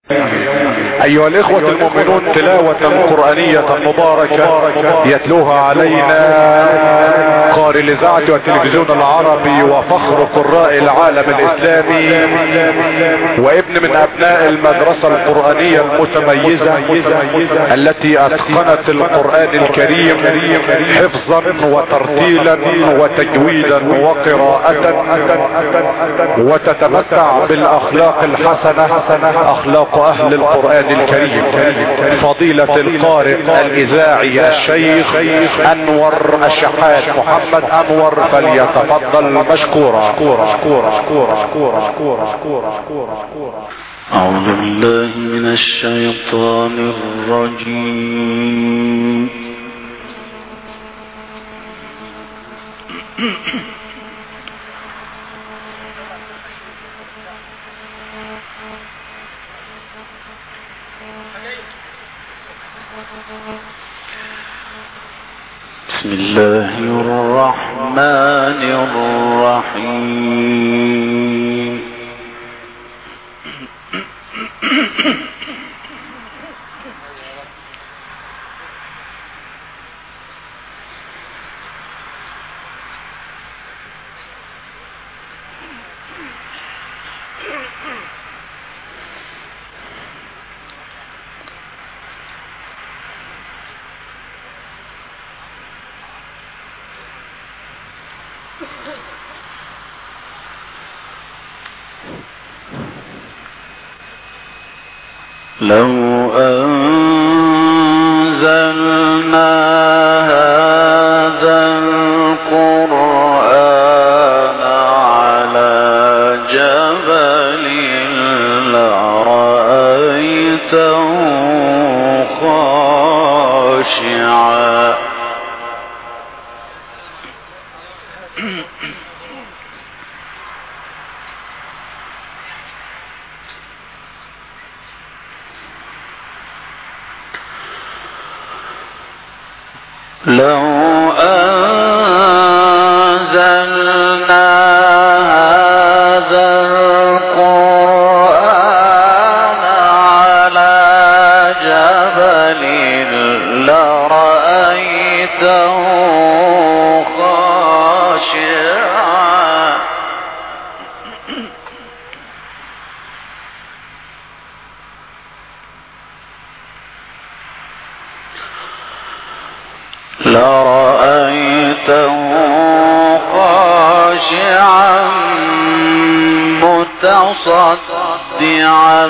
ايها الاخوة المؤمنون، تلاوة قرآنية مباركة يتلوها علينا قارئ الاذاعة والتلفزيون العربي وفخر قراء العالم الاسلامي وابن من ابناء المدرسة القرآنية المتميزة التي اتقنت القرآن الكريم حفظا وترتيلا وتجويدا وقراءة وتتمتع بالاخلاق الحسنة، اخلاق اهل القرآن الكريم. فضيلة القارئ الاذاعي الشيخ انور الشحات محمد انور فليتفضل مشكورا. أعوذ بالله من الشيطان الرجيم. بسم الله الرحمن الرحيم. لو أنزلنا هذا القرآن على جبل لرأيته خاشعا لو أنزلنا هذا القرآن على جبل لرأيته خاشعا متصدعا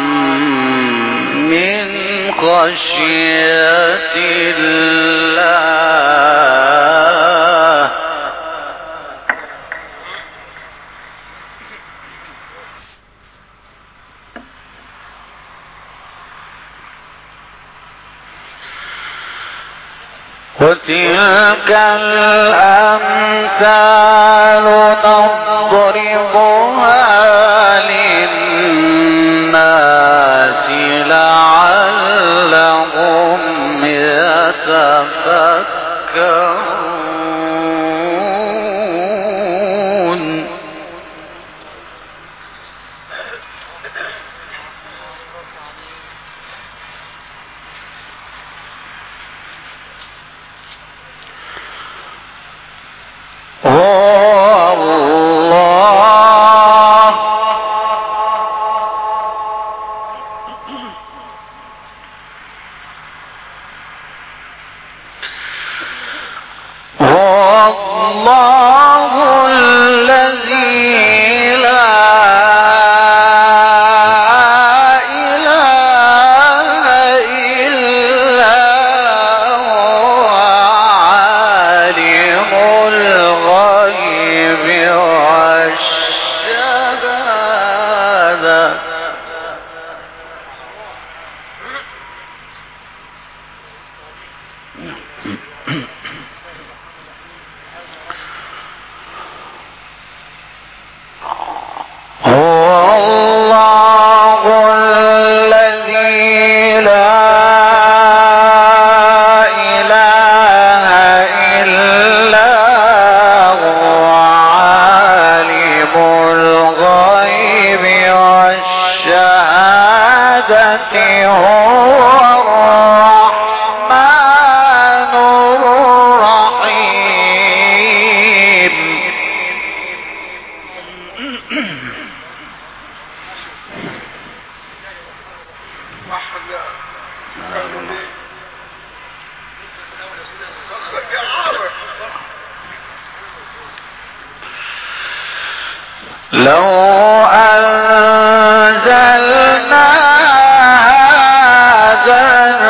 من خشية الله وتلك الأمثال نضربها للناس لعلهم يتفكرون. لو أنزلنا هذا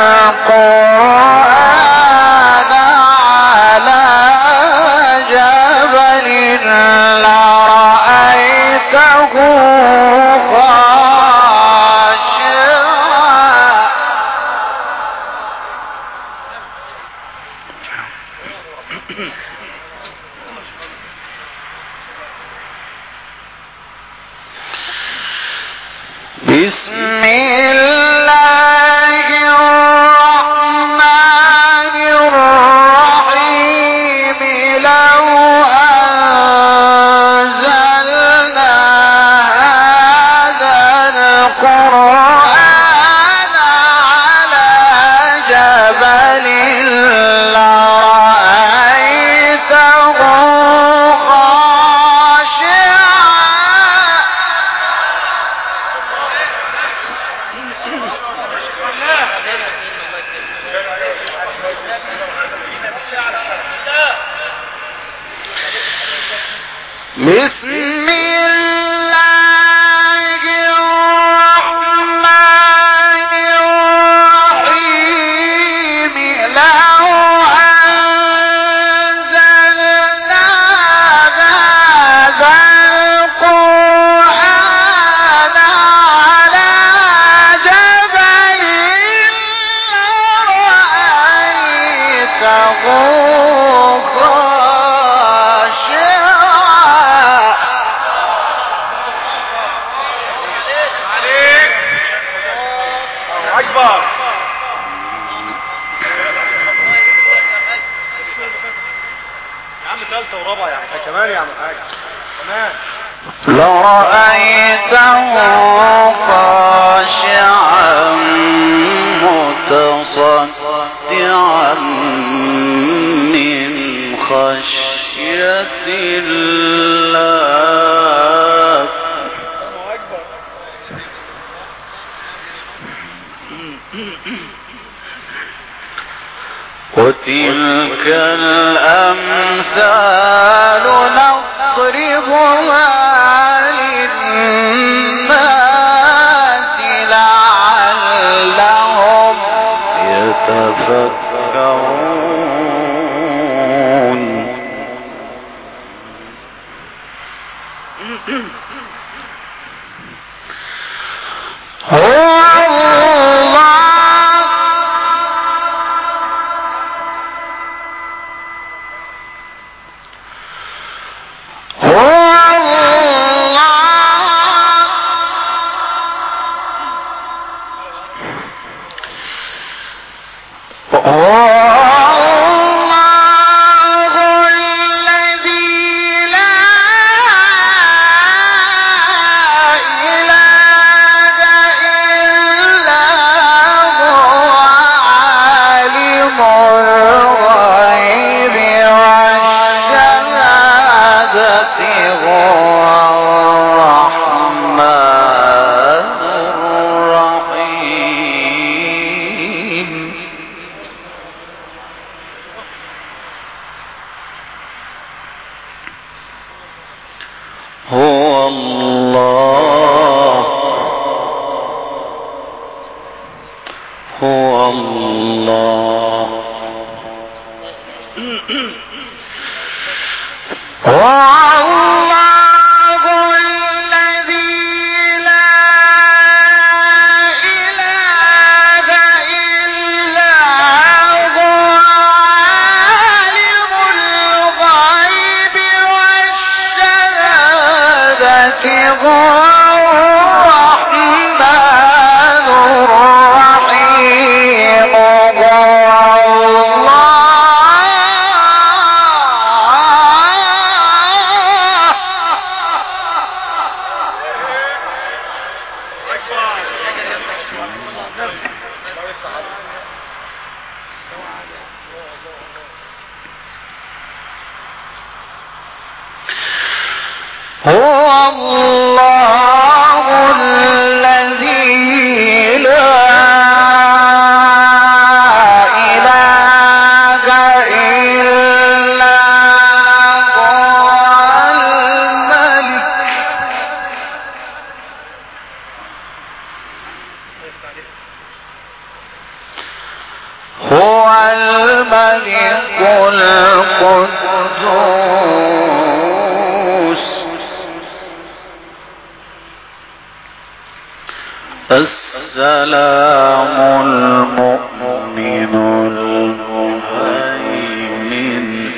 القرآن على جبل لرأيته خاشعا بسم الله الرحمن الرحيم لو أنزلنا هذا القرآن على جبل لرأيته بسم الله الرحمن الرحيم لو أنزلنا هذا القرآن على جبل لرأيته لرأيته خاشعا متصدعا من خشية الله وتلك الأمثال نضربها للناس لعلهم يتفكرون هو الله هو الله هو الله الذي لا إله إلا هو الملك القدوس السلام المؤمن المهيمن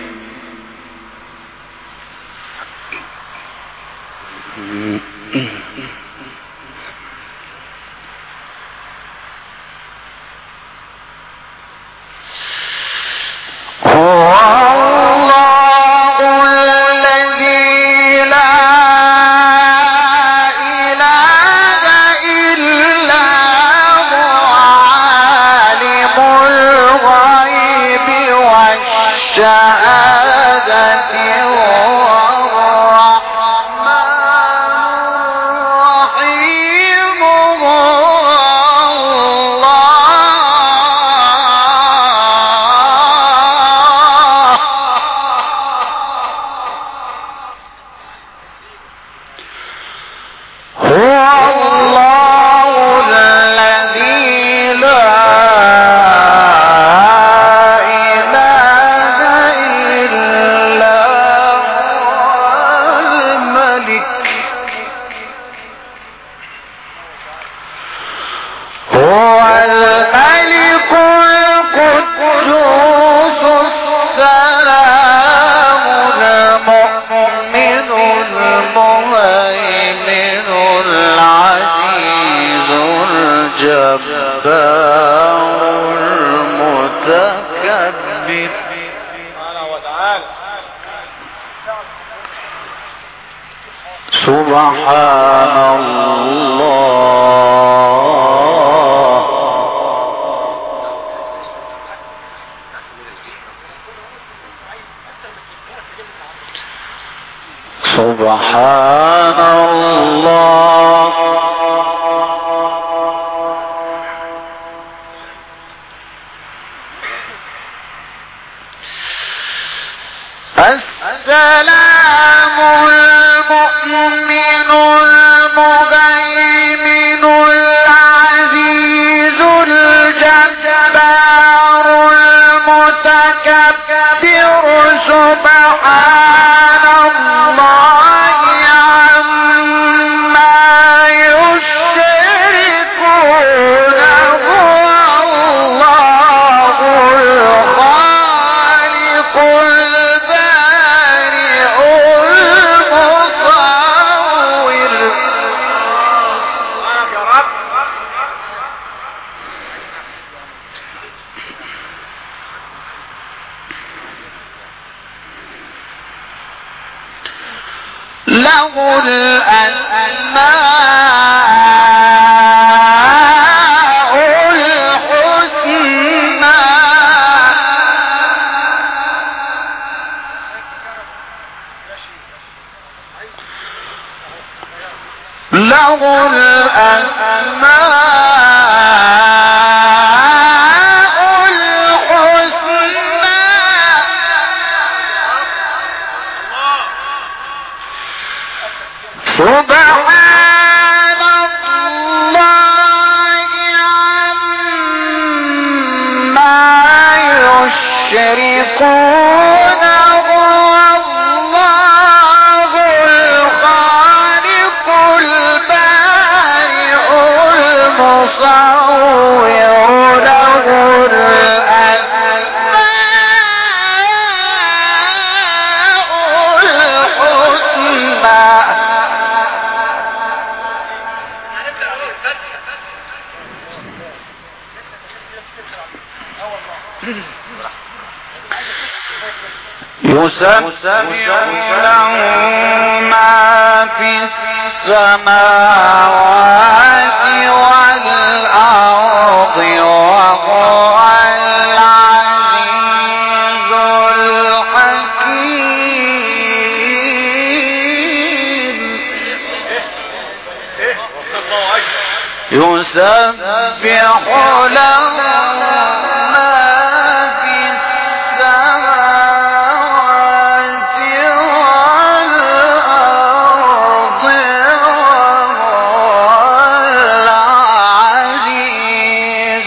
سبحان الله سبحان الله السلام المؤمن المهيمن العزيز الجبار المتكبر سبحان الله عما يشركون هو الله الخالق له الأسماء الحسنى له الأسماء سبحان الله عما يشركون هو الله الخالق البارئ المصور له الأسماء الحسنى يسبح له ما في السماوات والأرض يسبح له ما في السماوات والأرض وهو العزيز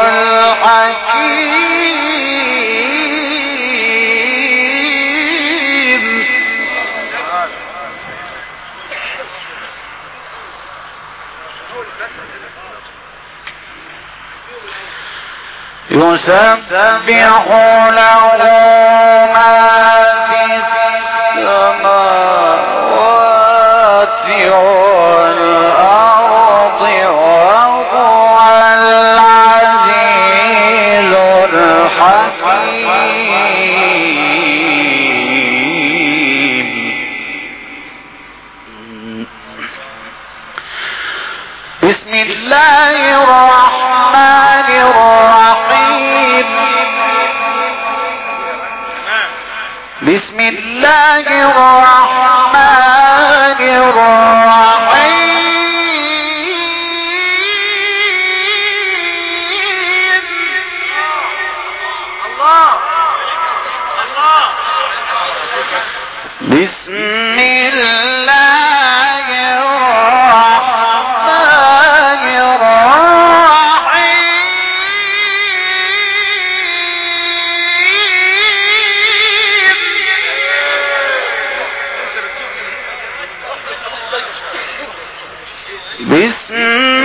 الحكيم. يسبح له ما في السماوات والأرض وهو العزيز الحكيم. بسم الله الرحمن الرحيم. بسم الله الرحمن الرحيم. الله الله. بسم الله الرحمن الرحيم. بسم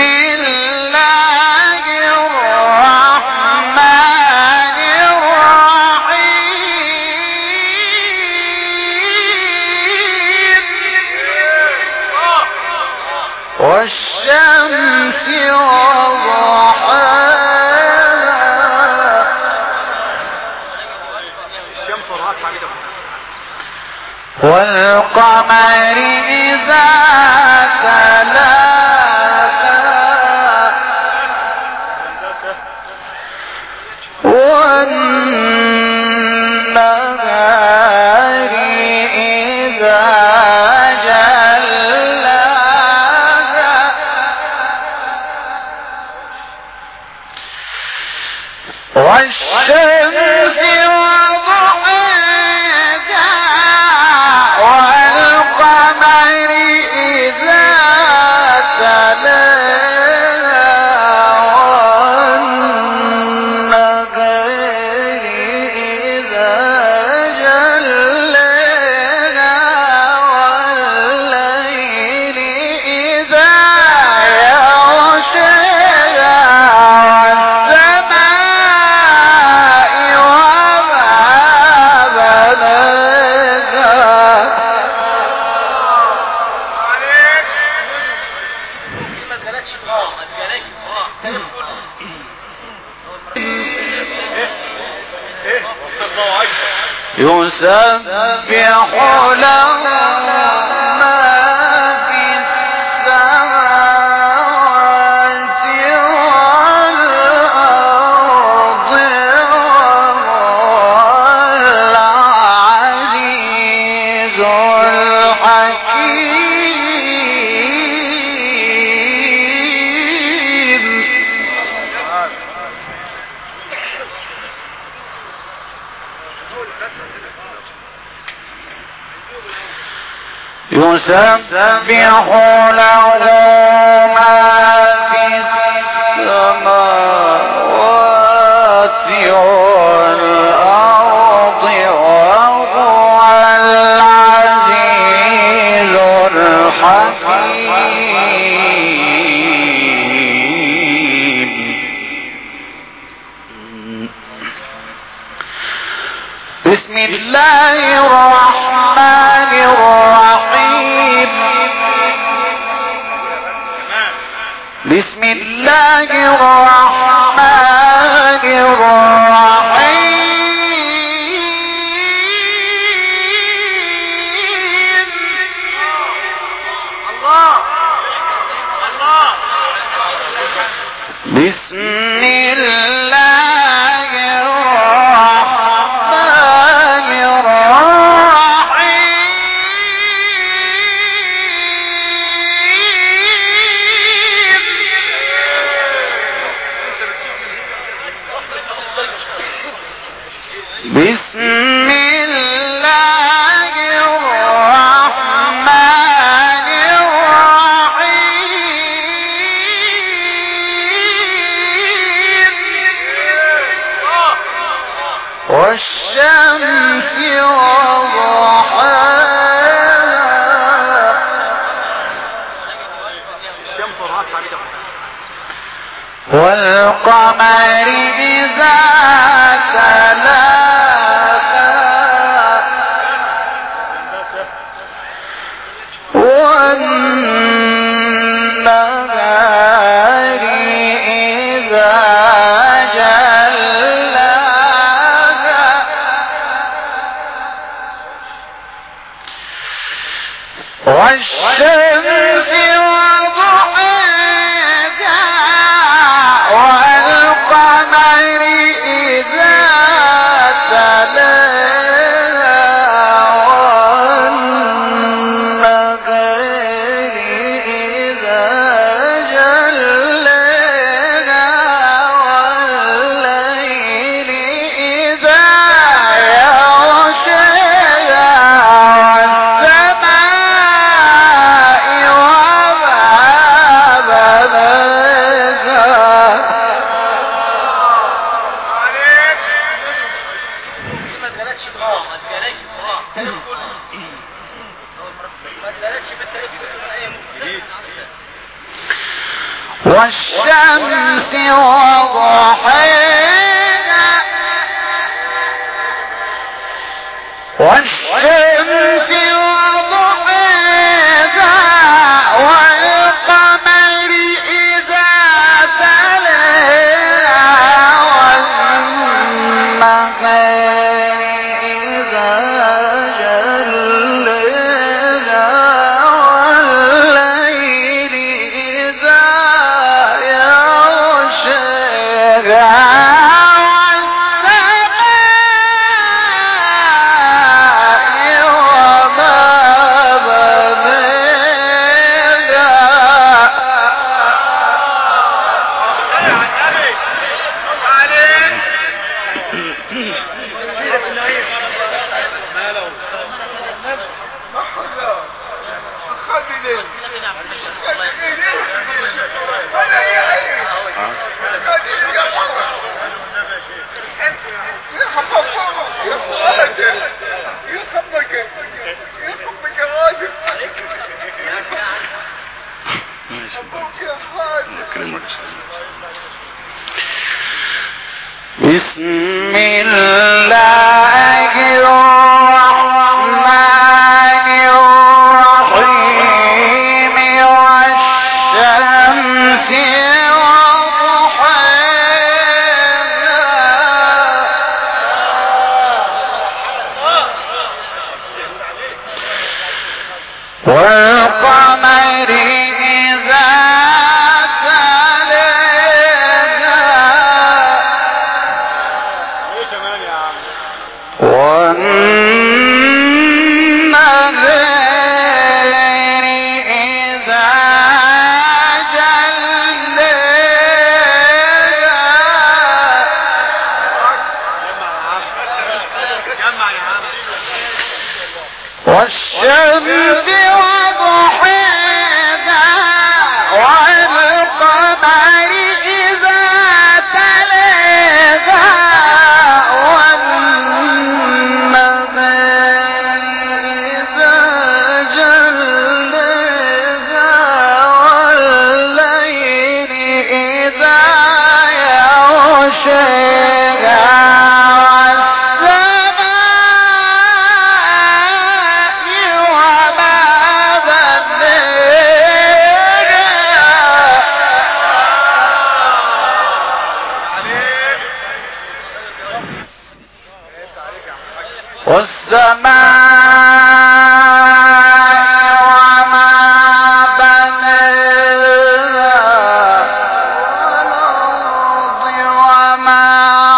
الله الرحمن الرحيم. والشمس وضحاها والقمر إذا تلاها والنهار إذا جلاها والشمس وضحاها والقمر إذا تلاها والنهار إذا جلاها والليل إذا يغشاها والسماء وما بناها. يسبح له ما في السماوات والأرض وهو العزيز الحكيم. يسبح له ما في السماوات والأرض وهو العزيز الحكيم. بسم الله الرحمن الرحيم. بسم الله الرحمن الرحيم. الله الله. بسم الله الرحمن الرحيم. والقمر إذا تلاها والنهار إذا جلاها والشمس وضحاها والقمر إذا تلاها والنهار إذا جلاها والليل إذا يغشاها والسماء وما بناها والشمس وضحاها والشمس وضحاها والقمر إذا تلاها والنهار إذا جلاها والليل إذا يغشاها بسم الله الرحمن الرحيم والشمس وضحاها والقمر إذا والنهار إذا جلاها والشمس وضحاها والقمر إذا تلاها والنهار إذا جلاها والليل إذا يغشاها والسماء وما بناها والأرض وما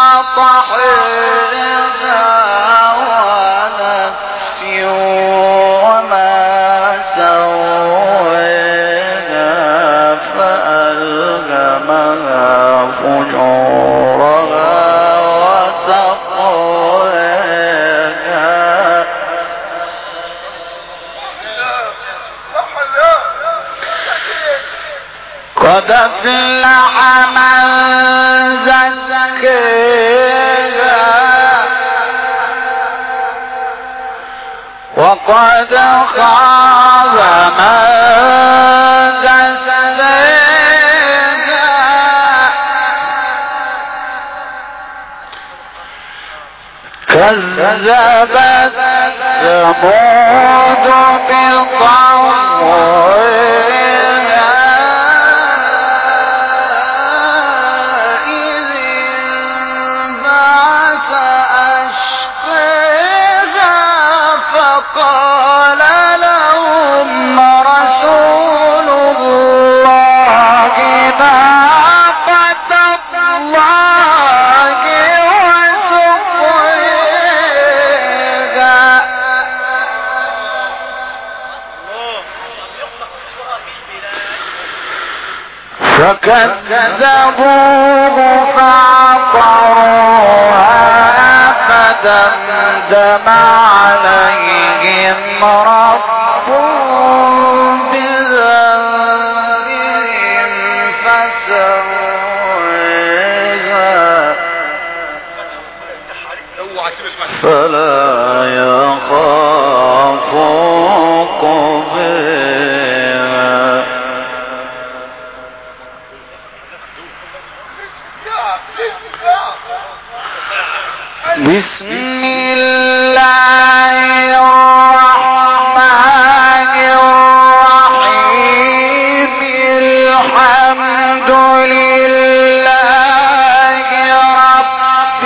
طحاها ونفس وما سواها فألهمها فجورها قد أفلح من زكاها وقد خاب من دساها كذبت ثمود بطغواها إذ انبعث أشقاها فقال لهم رسول الله ناقة الله وسقياها فكذبوه فعقروها فدمدم عليهم ربهم بذنبهم فسواها فلا يخاف عقباها. بسم الله الرحمن الرحيم الحمد لله رب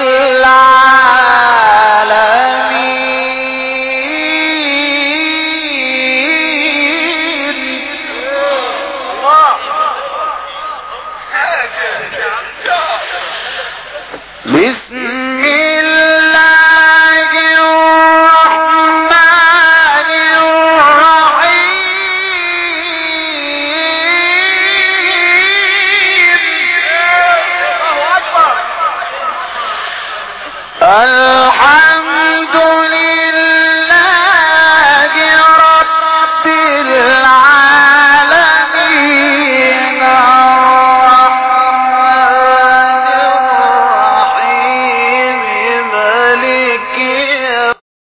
العالمين. بسم